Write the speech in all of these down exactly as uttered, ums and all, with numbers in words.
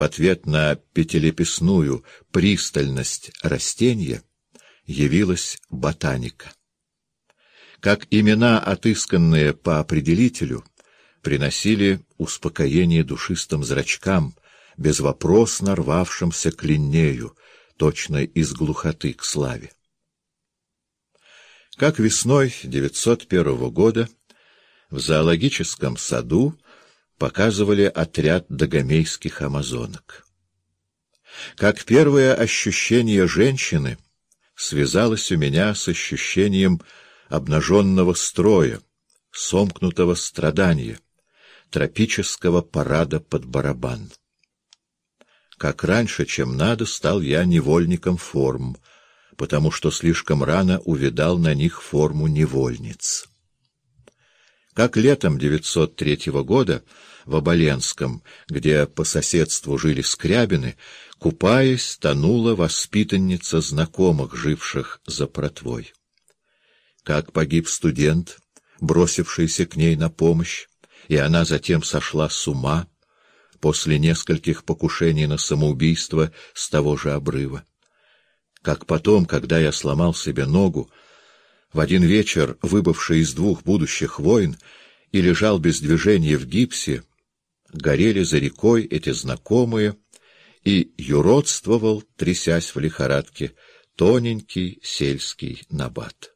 В ответ на пятилепестную пристальность растения явилась ботаника. Как имена, отысканные по определителю, приносили успокоение душистым зрачкам, безвопросно рвавшимся к Линнею, точно из глухоты к славе. Как весной девятьсот первого года в зоологическом саду показывали отряд дагомейских амазонок. Как первое ощущение женщины связалось у меня с ощущением обнаженного строя, сомкнутого страдания, тропического парада под барабан. Как раньше, чем надо, стал я невольником форм, потому что слишком рано увидал на них форму невольниц. Как летом девятьсот третьего года в Оболенском, где по соседству жили Скрябины, купаясь, тонула воспитанница знакомых, живших за Протвой. Как погиб студент, бросившийся к ней на помощь, и она затем сошла с ума после нескольких покушений на самоубийство с того же обрыва. Как потом, когда я сломал себе ногу, в один вечер, выбывший из двух будущих войн, и лежал без движения в гипсе, горели за рекой эти знакомые, и юродствовал, трясясь в лихорадке, тоненький сельский набат.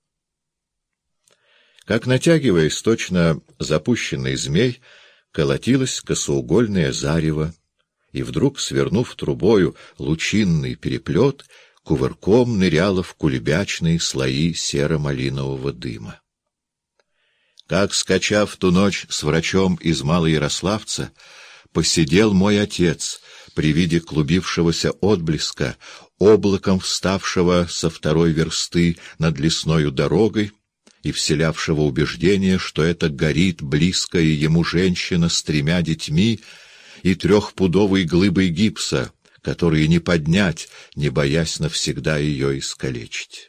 Как, натягиваясь точно запущенный змей, колотилось косоугольное зарево, и вдруг, свернув трубою лучинный переплет, кувырком ныряло в кулебячные слои серо-малинового дыма. Как, скачав ту ночь с врачом из Малоярославца, посидел мой отец при виде клубившегося отблеска, облаком вставшего со второй версты над лесною дорогой и вселявшего убеждение, что это горит близкая ему женщина с тремя детьми и трехпудовой глыбой гипса, которые не поднять, не боясь навсегда ее искалечить.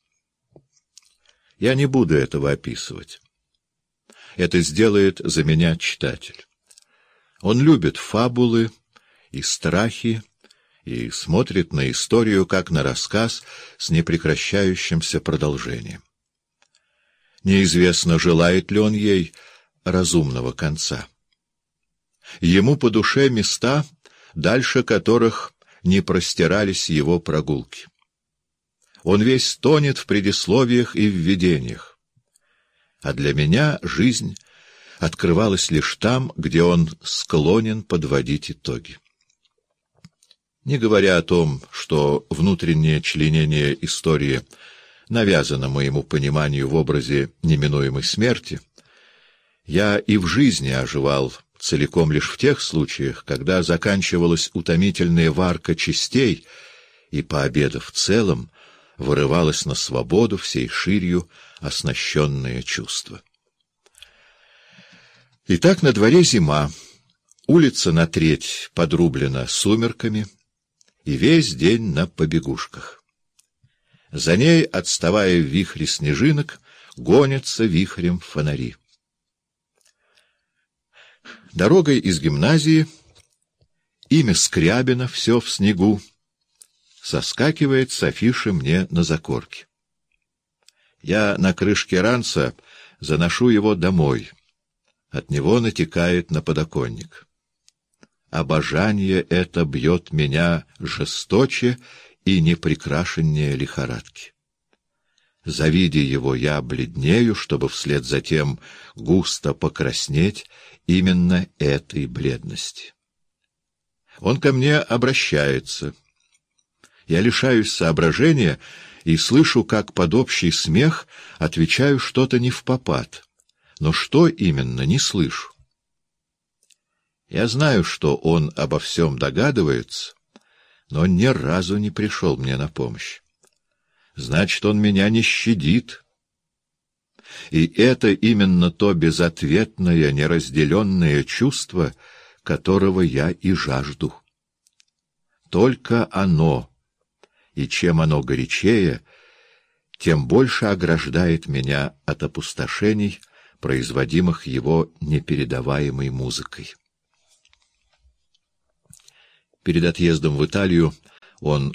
Я не буду этого описывать. Это сделает за меня читатель. Он любит фабулы и страхи и смотрит на историю как на рассказ с непрекращающимся продолжением. Неизвестно, желает ли он ей разумного конца. Ему по душе места, дальше которых не простирались его прогулки. Он весь тонет в предисловиях и введениях. А для меня жизнь открывалась лишь там, где он склонен подводить итоги. Не говоря о том, что внутреннее членение истории навязано моему пониманию в образе неминуемой смерти, я и в жизни оживал целиком лишь в тех случаях, когда заканчивалась утомительная варка частей, и, пообедав в целом, вырывалось на свободу всей ширью оснащенное чувство. Итак, на дворе зима, улица на треть подрублена сумерками, и весь день на побегушках. За ней, отставая в вихре снежинок, гонятся вихрем фонари. Дорогой из гимназии имя Скрябина, все в снегу, соскакивает с афиши мне на закорке. Я на крышке ранца заношу его домой. От него натекает на подоконник. Обожание это бьет меня жесточе и непрекрашеннее лихорадки. Завидя его, я бледнею, чтобы вслед за тем густо покраснеть именно этой бледности. Он ко мне обращается. Я лишаюсь соображения и слышу, как под общий смех отвечаю что-то невпопад. Но что именно, не слышу. Я знаю, что он обо всем догадывается, но он ни разу не пришел мне на помощь. Значит, он меня не щадит. И это именно то безответное, неразделенное чувство, которого я и жажду. Только оно, и чем оно горячее, тем больше ограждает меня от опустошений, производимых его непередаваемой музыкой. Перед отъездом в Италию он